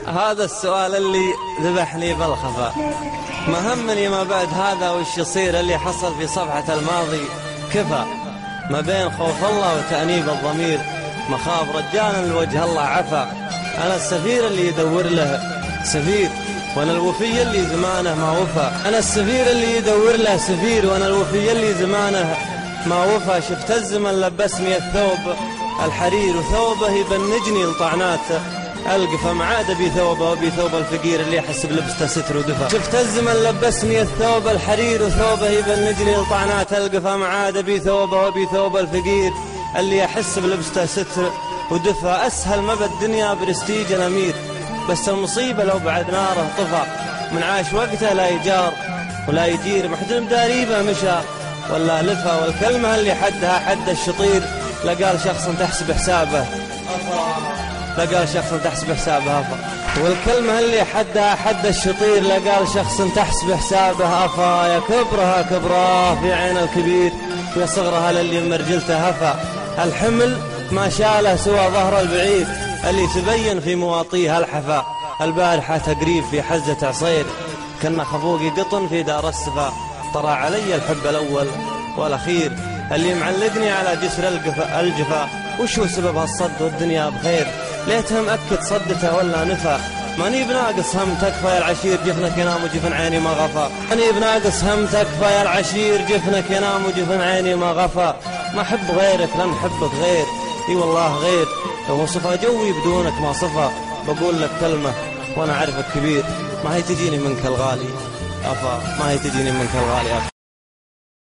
هذا السؤال اللي ذبحني بالخفا، ما همني ما بعد هذا وش يصير. اللي حصل في صفحة الماضي كفى، ما بين خوف الله وتأنيب الضمير، مخاف رجالا لوجه الله عفا. أنا السفير اللي يدور له سفير، وانا الوفي اللي زمانه ما وفى. انا السفير اللي يدور له سفير، وانا الوفي اللي زمانه ما وفى. شفت الزمن لبسني الثوب الحرير، وثوبه يبنجني لطعنات القفا. ما عاد بي ثوبه وبي ثوب الفقير اللي يحس بلبسته ستر ودفى. شفت الزمن لبسني الثوب الحرير، وثوبه يبنجني لطعنات القفا. ما عاد بي ثوبه وبي ثوب الفقير اللي يحس بلبسته ستر ودفى. اسهل ما بالدنيا برستيج الامير، بس المصيبة لو بعد ناره طفى. من عاش وقته لا يجار ولا يجير، محدم داريبه مشى ولا لفى. والكلمة اللي حدها حد الشطير، لقال شخص تحسب حسابه أفا. لقال شخص تحسب حسابه أفا. والكلمة اللي حدها حد الشطير، لقال شخص تحسب حسابه أفا. يا كبرها كبراه في عين الكبير، يا صغرها للي مرجلته هفا. الحمل ما شاله سوى ظهر البعير، اللي تبين في مواطيها الحفا. البارحة تقريب في حزة عصير، كنا خفوقي قطن في دار السفا. طرى علي الحب الأول والأخير، اللي معلقني على جسر الجفا. وشو سبب هالصد والدنيا بخير؟ ليته مأكد صدته ولا نفا. ماني بناقص هم تكفى يا العشير، جفنك ينام وجفن عيني ما غفا. ماني بناقص هم تكفى يا العشير، جفنك ينام وجفن عيني ما غفا. ما أحب غيرك لن أحبك غير، اي والله غير. لو صفى جوي بدونك ما صفى. بقول لك كلمة وانا عارفك كبير، ما هي تجيني منك الغالي أفا. ما هي تجيني منك الغالي أفا.